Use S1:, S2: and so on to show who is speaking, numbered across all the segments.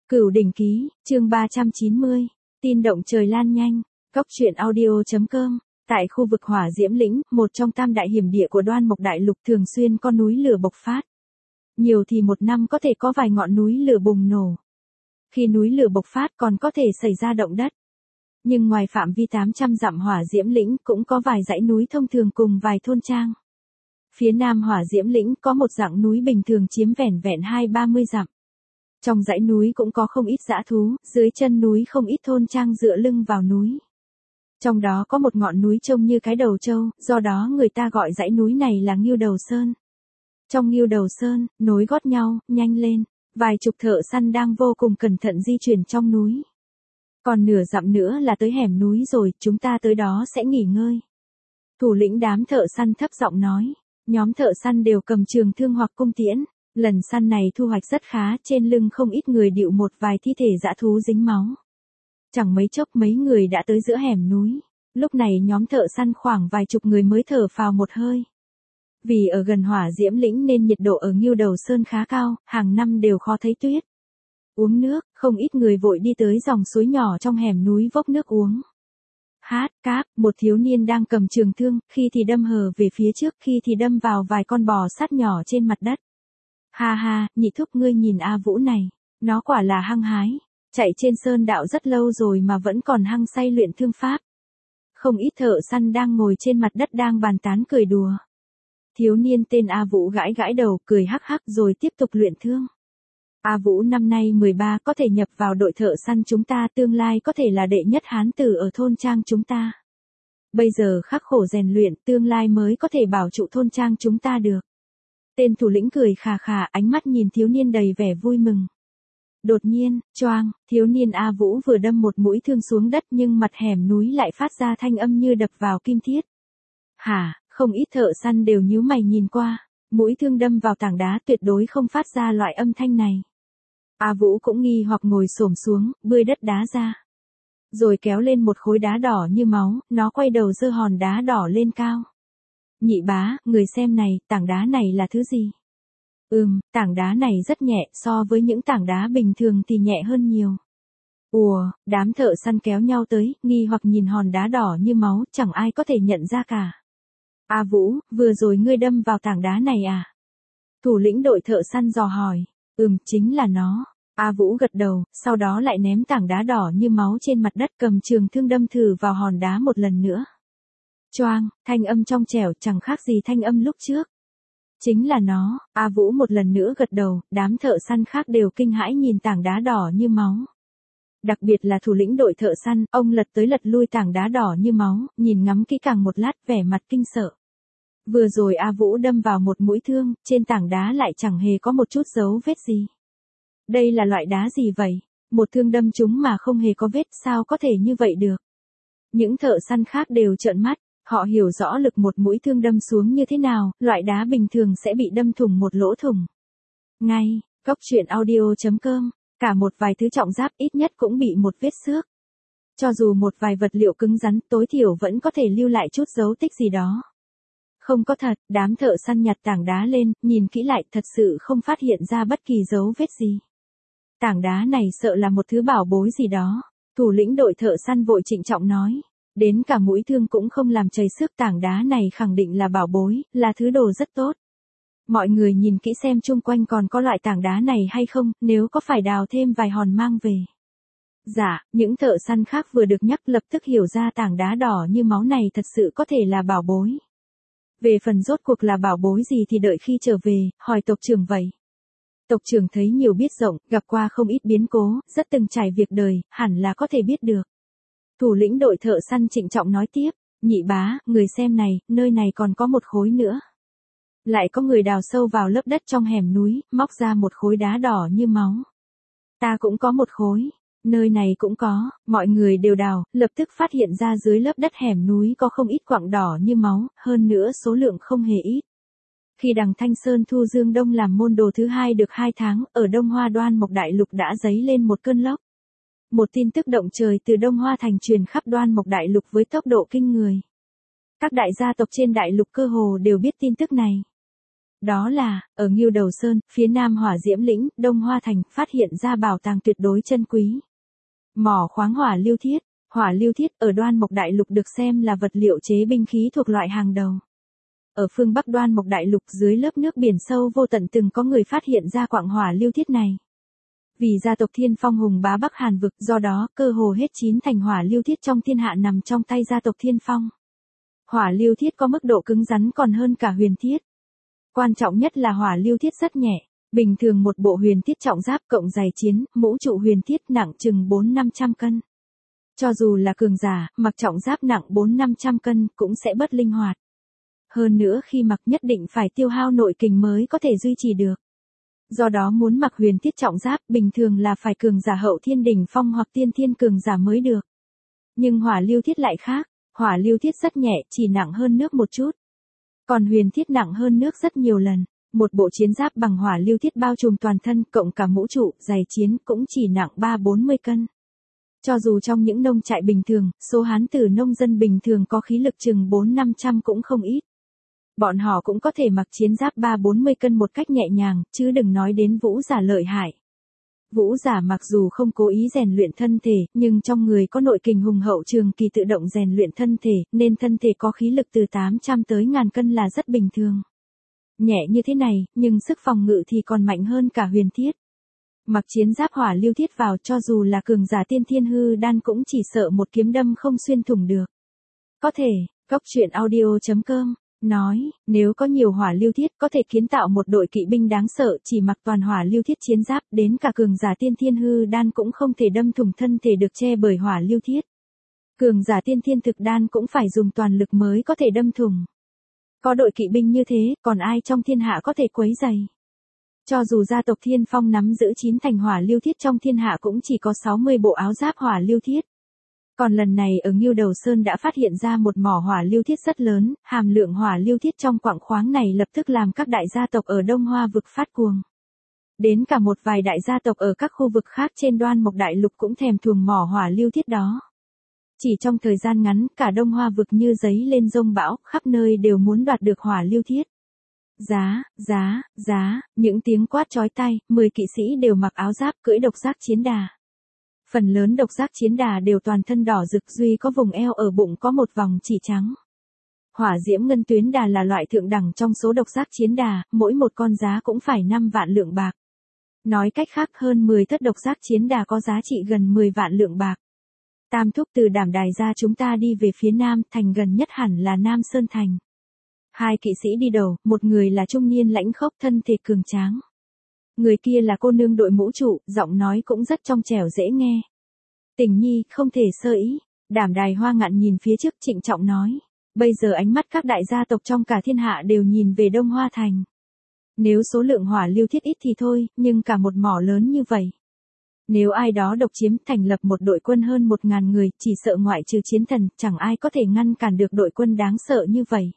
S1: Cửu đỉnh ký, chương 390, tin động trời lan nhanh, Cốc truyện audio.com, tại khu vực Hỏa Diễm Lĩnh, một trong tam đại hiểm địa của Đoan Mộc Đại Lục thường xuyên có núi lửa bộc phát. Nhiều thì một năm có thể có vài ngọn núi lửa bùng nổ. Khi núi lửa bộc phát còn có thể xảy ra động đất. Nhưng ngoài phạm vi 800 dặm Hỏa Diễm Lĩnh cũng có vài dãy núi thông thường cùng vài thôn trang. Phía nam Hỏa Diễm Lĩnh có một dạng núi bình thường chiếm vẻn vẹn 20-30 dặm. Trong dãy núi cũng có không ít dã thú, dưới chân núi không ít thôn trang dựa lưng vào núi. Trong đó có một ngọn núi trông như cái đầu trâu, do đó người ta gọi dãy núi này là Ngưu Đầu Sơn. Trong Ngưu Đầu Sơn, nối gót nhau, nhanh lên, vài chục thợ săn đang vô cùng cẩn thận di chuyển trong núi. Còn nửa dặm nữa là tới hẻm núi rồi, chúng ta tới đó sẽ nghỉ ngơi. Thủ lĩnh đám thợ săn thấp giọng nói, nhóm thợ săn đều cầm trường thương hoặc cung tiễn. Lần săn này thu hoạch rất khá, trên lưng không ít người điệu một vài thi thể dã thú dính máu. Chẳng mấy chốc mấy người đã tới giữa hẻm núi. Lúc này nhóm thợ săn khoảng vài chục người mới thở phào một hơi. Vì ở gần Hỏa Diễm Lĩnh nên nhiệt độ ở Ngưu Đầu Sơn khá cao, hàng năm đều khó thấy tuyết. Uống nước, không ít người vội đi tới dòng suối nhỏ trong hẻm núi vốc nước uống. Hát, cáp, một thiếu niên đang cầm trường thương, khi thì đâm hờ về phía trước, khi thì đâm vào vài con bò sát nhỏ trên mặt đất. Ha ha, nhị thúc ngươi nhìn A Vũ này, nó quả là hăng hái, chạy trên sơn đạo rất lâu rồi mà vẫn còn hăng say luyện thương pháp. Không ít thợ săn đang ngồi trên mặt đất đang bàn tán cười đùa. Thiếu niên tên A Vũ gãi gãi đầu, cười hắc hắc rồi tiếp tục luyện thương. A Vũ năm nay 13 có thể nhập vào đội thợ săn chúng ta, tương lai có thể là đệ nhất hán tử ở thôn trang chúng ta. Bây giờ khắc khổ rèn luyện, tương lai mới có thể bảo trụ thôn trang chúng ta được. Tên thủ lĩnh cười khà khà, ánh mắt nhìn thiếu niên đầy vẻ vui mừng. Đột nhiên, choang, thiếu niên A Vũ vừa đâm một mũi thương xuống đất nhưng mặt hẻm núi lại phát ra thanh âm như đập vào kim thiết. Hả, không ít thợ săn đều nhíu mày nhìn qua, mũi thương đâm vào tảng đá tuyệt đối không phát ra loại âm thanh này. A Vũ cũng nghi hoặc ngồi xổm xuống, bươi đất đá ra. Rồi kéo lên một khối đá đỏ như máu, nó quay đầu giơ hòn đá đỏ lên cao. Nhị bá, người xem này, tảng đá này là thứ gì? Tảng đá này rất nhẹ, so với những tảng đá bình thường thì nhẹ hơn nhiều. Ùa, đám thợ săn kéo nhau tới, nghi hoặc nhìn hòn đá đỏ như máu, chẳng ai có thể nhận ra cả. A Vũ, vừa rồi ngươi đâm vào tảng đá này à? Thủ lĩnh đội thợ săn dò hỏi. Chính là nó. A Vũ gật đầu, sau đó lại ném tảng đá đỏ như máu trên mặt đất, cầm trường thương đâm thử vào hòn đá một lần nữa. Choang, thanh âm trong trẻo chẳng khác gì thanh âm lúc trước. Chính là nó, A Vũ một lần nữa gật đầu, đám thợ săn khác đều kinh hãi nhìn tảng đá đỏ như máu. Đặc biệt là thủ lĩnh đội thợ săn, ông lật tới lật lui tảng đá đỏ như máu, nhìn ngắm kỹ càng một lát vẻ mặt kinh sợ. Vừa rồi A Vũ đâm vào một mũi thương, trên tảng đá lại chẳng hề có một chút dấu vết gì. Đây là loại đá gì vậy? Một thương đâm chúng mà không hề có vết, sao có thể như vậy được? Những thợ săn khác đều trợn mắt. Họ hiểu rõ lực một mũi thương đâm xuống như thế nào, loại đá bình thường sẽ bị đâm thủng một lỗ thủng. Ngay, Cốc truyện audio.com, cả một vài thứ trọng giáp ít nhất cũng bị một vết xước. Cho dù một vài vật liệu cứng rắn, tối thiểu vẫn có thể lưu lại chút dấu tích gì đó. Không có thật, đám thợ săn nhặt tảng đá lên, nhìn kỹ lại thật sự không phát hiện ra bất kỳ dấu vết gì. Tảng đá này sợ là một thứ bảo bối gì đó. Thủ lĩnh đội thợ săn vội trịnh trọng nói. Đến cả mũi thương cũng không làm chảy xước, tảng đá này khẳng định là bảo bối, là thứ đồ rất tốt. Mọi người nhìn kỹ xem chung quanh còn có loại tảng đá này hay không, nếu có phải đào thêm vài hòn mang về. Dạ, những thợ săn khác vừa được nhắc lập tức hiểu ra tảng đá đỏ như máu này thật sự có thể là bảo bối. Về phần rốt cuộc là bảo bối gì thì đợi khi trở về, hỏi tộc trưởng vậy. Tộc trưởng thấy nhiều biết rộng, gặp qua không ít biến cố, rất từng trải việc đời, hẳn là có thể biết được. Thủ lĩnh đội thợ săn trịnh trọng nói tiếp, nhị bá, người xem này, nơi này còn có một khối nữa. Lại có người đào sâu vào lớp đất trong hẻm núi, móc ra một khối đá đỏ như máu. Ta cũng có một khối, nơi này cũng có, mọi người đều đào, lập tức phát hiện ra dưới lớp đất hẻm núi có không ít quặng đỏ như máu, hơn nữa số lượng không hề ít. Khi đằng Thanh Sơn Thu Dương Đông làm môn đồ thứ 2 được 2 tháng, ở Đông Hoa Đoan Mộc Đại Lục đã dấy lên một cơn lốc. Một tin tức động trời từ Đông Hoa Thành truyền khắp Đoan Mộc Đại Lục với tốc độ kinh người. Các đại gia tộc trên đại lục cơ hồ đều biết tin tức này. Đó là, ở Ngưu Đầu Sơn, phía nam Hỏa Diễm Lĩnh, Đông Hoa Thành, phát hiện ra bảo tàng tuyệt đối chân quý. Mỏ khoáng hỏa lưu thiết. Hỏa lưu thiết ở Đoan Mộc Đại Lục được xem là vật liệu chế binh khí thuộc loại hàng đầu. Ở phương Bắc Đoan Mộc Đại Lục dưới lớp nước biển sâu vô tận từng có người phát hiện ra quặng hỏa lưu thiết này. Vì gia tộc Thiên Phong hùng bá Bắc Hàn vực, do đó cơ hồ hết 9 thành hỏa lưu thiết trong thiên hạ nằm trong tay gia tộc Thiên Phong. Hỏa lưu thiết có mức độ cứng rắn còn hơn cả huyền thiết. Quan trọng nhất là hỏa lưu thiết rất nhẹ. Bình thường một bộ huyền thiết trọng giáp cộng giày chiến, mũ trụ huyền thiết nặng chừng 400-500 cân. Cho dù là cường giả, mặc trọng giáp nặng 400-500 cân cũng sẽ bất linh hoạt. Hơn nữa khi mặc nhất định phải tiêu hao nội kình mới có thể duy trì được. Do đó muốn mặc huyền thiết trọng giáp bình thường là phải cường giả hậu thiên đỉnh phong hoặc tiên thiên cường giả mới được. Nhưng hỏa lưu thiết lại khác, hỏa lưu thiết rất nhẹ, chỉ nặng hơn nước một chút. Còn huyền thiết nặng hơn nước rất nhiều lần. Một bộ chiến giáp bằng hỏa lưu thiết bao trùm toàn thân cộng cả mũ trụ, giày chiến cũng chỉ nặng 3-40 cân. Cho dù trong những nông trại bình thường, số hán tử nông dân bình thường có khí lực chừng 400-500 cũng không ít. Bọn họ cũng có thể mặc chiến giáp 3-40 cân một cách nhẹ nhàng, chứ đừng nói đến vũ giả lợi hại. Vũ giả mặc dù không cố ý rèn luyện thân thể, nhưng trong người có nội kình hùng hậu trường kỳ tự động rèn luyện thân thể, nên thân thể có khí lực từ 800 tới 1000 cân là rất bình thường. Nhẹ như thế này, nhưng sức phòng ngự thì còn mạnh hơn cả huyền thiết. Mặc chiến giáp hỏa lưu thiết vào cho dù là cường giả tiên thiên hư đan cũng chỉ sợ một kiếm đâm không xuyên thủng được. Có thể, Góc truyện audio.com nói, nếu có nhiều hỏa lưu thiết có thể kiến tạo một đội kỵ binh đáng sợ chỉ mặc toàn hỏa lưu thiết chiến giáp, đến cả cường giả tiên thiên hư đan cũng không thể đâm thủng thân thể được che bởi hỏa lưu thiết. Cường giả tiên thiên thực đan cũng phải dùng toàn lực mới có thể đâm thủng. Có đội kỵ binh như thế, còn ai trong thiên hạ có thể quấy rầy? Cho dù gia tộc Thiên Phong nắm giữ 9 thành hỏa lưu thiết trong thiên hạ cũng chỉ có 60 bộ áo giáp hỏa lưu thiết. Còn lần này ở Ngưu Đầu Sơn đã phát hiện ra một mỏ hỏa lưu thiết rất lớn, hàm lượng hỏa lưu thiết trong quặng khoáng này lập tức làm các đại gia tộc ở Đông Hoa vực phát cuồng. Đến cả một vài đại gia tộc ở các khu vực khác trên Đoan Mộc Đại Lục cũng thèm thuồng mỏ hỏa lưu thiết đó. Chỉ trong thời gian ngắn, cả Đông Hoa vực như giấy lên giông bão, khắp nơi đều muốn đoạt được hỏa lưu thiết. Giá, những tiếng quát chói tai, 10 kỵ sĩ đều mặc áo giáp cưỡi độc giác chiến đà. Phần lớn độc giác chiến đà đều toàn thân đỏ rực, duy có vùng eo ở bụng có một vòng chỉ trắng. Hỏa diễm ngân tuyến đà là loại thượng đẳng trong số độc giác chiến đà, mỗi một con giá cũng phải 5 vạn lượng bạc. Nói cách khác hơn 10 thất độc giác chiến đà có giá trị gần 10 vạn lượng bạc. Tam thúc từ Đảm Đài ra chúng ta đi về phía nam, thành gần nhất hẳn là Nam Sơn Thành. 2 kỵ sĩ đi đầu, một người là trung niên lãnh khốc thân thể cường tráng. Người kia là cô nương đội mũ trụ, giọng nói cũng rất trong trẻo dễ nghe. Tình nhi, không thể sơ ý. Đảm Đài Hoa Ngạn nhìn phía trước trịnh trọng nói. Bây giờ ánh mắt các đại gia tộc trong cả thiên hạ đều nhìn về Đông Hoa Thành. Nếu số lượng hỏa lưu thiết ít thì thôi, nhưng cả một mỏ lớn như vậy. Nếu ai đó độc chiếm thành lập một đội quân hơn 1000 người, chỉ sợ ngoại trừ chiến thần, chẳng ai có thể ngăn cản được đội quân đáng sợ như vậy.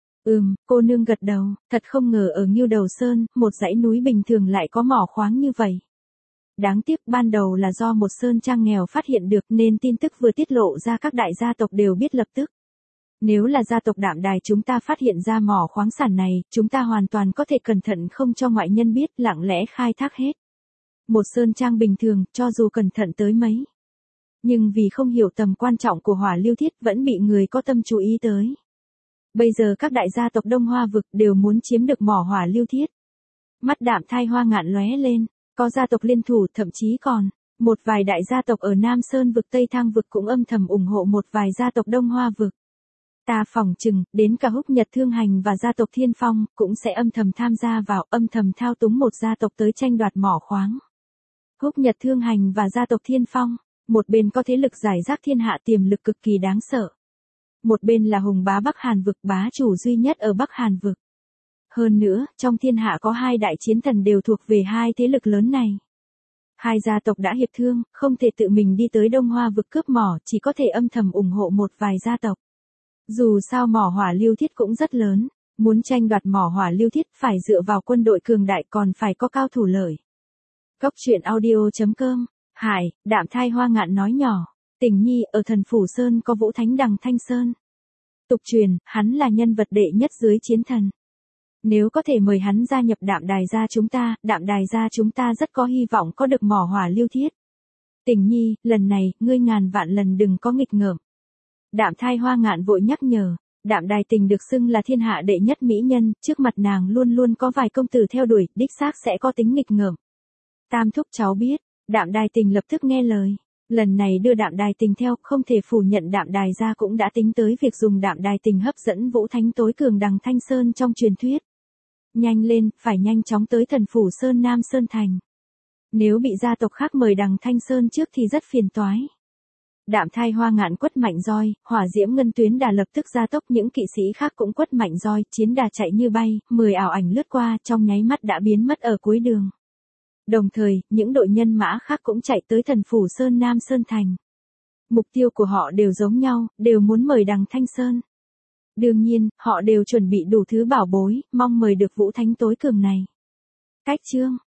S1: Cô nương gật đầu, thật không ngờ ở Ngưu Đầu Sơn, một dãy núi bình thường lại có mỏ khoáng như vậy. Đáng tiếc ban đầu là do một sơn trang nghèo phát hiện được nên tin tức vừa tiết lộ ra các đại gia tộc đều biết lập tức. Nếu là gia tộc Đạm Đài chúng ta phát hiện ra mỏ khoáng sản này, chúng ta hoàn toàn có thể cẩn thận không cho ngoại nhân biết, lặng lẽ khai thác hết. Một sơn trang bình thường, cho dù cẩn thận tới mấy. Nhưng vì không hiểu tầm quan trọng của hỏa lưu thiết vẫn bị người có tâm chú ý tới. Bây giờ các đại gia tộc Đông Hoa vực đều muốn chiếm được mỏ hỏa lưu thiết. Mắt Đạm Thai Hoa Ngạn lóe lên, có gia tộc liên thủ, thậm chí còn một vài đại gia tộc ở Nam Sơn vực Tây Thang vực cũng âm thầm ủng hộ một vài gia tộc Đông Hoa vực. Ta phỏng chừng, đến cả Húc Nhật Thương Hành và gia tộc Thiên Phong cũng sẽ âm thầm tham gia vào, âm thầm thao túng một gia tộc tới tranh đoạt mỏ khoáng. Húc Nhật Thương Hành và gia tộc Thiên Phong, một bên có thế lực giải rác thiên hạ tiềm lực cực kỳ đáng sợ. Một bên là hùng bá Bắc Hàn vực, bá chủ duy nhất ở Bắc Hàn vực. Hơn nữa, trong thiên hạ có 2 đại chiến thần đều thuộc về 2 thế lực lớn này. 2 gia tộc đã hiệp thương, không thể tự mình đi tới Đông Hoa vực cướp mỏ, chỉ có thể âm thầm ủng hộ một vài gia tộc. Dù sao mỏ hỏa lưu thiết cũng rất lớn, muốn tranh đoạt mỏ hỏa lưu thiết phải dựa vào quân đội cường đại, còn phải có cao thủ lợi. Góc truyện audio.com, Hải, Đạm Thai Hoa Ngạn nói nhỏ. Tình nhi, ở Thần Phủ Sơn có Vũ Thánh Đằng Thanh Sơn. Tục truyền, hắn là nhân vật đệ nhất dưới chiến thần. Nếu có thể mời hắn gia nhập Đạm Đài gia chúng ta rất có hy vọng có được mỏ hỏa lưu thiết. Tình nhi, lần này, ngươi ngàn vạn lần đừng có nghịch ngợm. Đạm Thai Hoa ngạn vội nhắc nhở, Đạm Đài Tình được xưng là thiên hạ đệ nhất mỹ nhân, trước mặt nàng luôn luôn có vài công tử theo đuổi, đích xác sẽ có tính nghịch ngợm. Tam thúc cháu biết, Đạm Đài Tình lập tức nghe lời. Lần này đưa Đạm Đài Tình theo, không thể phủ nhận Đạm Đài gia cũng đã tính tới việc dùng Đạm Đài Tình hấp dẫn Vũ Thánh tối cường đằng Thanh Sơn trong truyền thuyết. Nhanh lên, phải nhanh chóng tới thần phủ Sơn Nam Sơn Thành. Nếu bị gia tộc khác mời đằng Thanh Sơn trước thì rất phiền toái. Đạm Thai Hoa ngạn quất mạnh roi, hỏa diễm ngân tuyến đà lập tức gia tốc, những kỵ sĩ khác cũng quất mạnh roi, chiến đà chạy như bay, 10 ảo ảnh lướt qua, trong nháy mắt đã biến mất ở cuối đường. Đồng thời, những đội nhân mã khác cũng chạy tới thần phủ Sơn Nam Sơn Thành. Mục tiêu của họ đều giống nhau, đều muốn mời đằng Thanh Sơn. Đương nhiên, họ đều chuẩn bị đủ thứ bảo bối, mong mời được Vũ Thánh tối cường này. Cách chương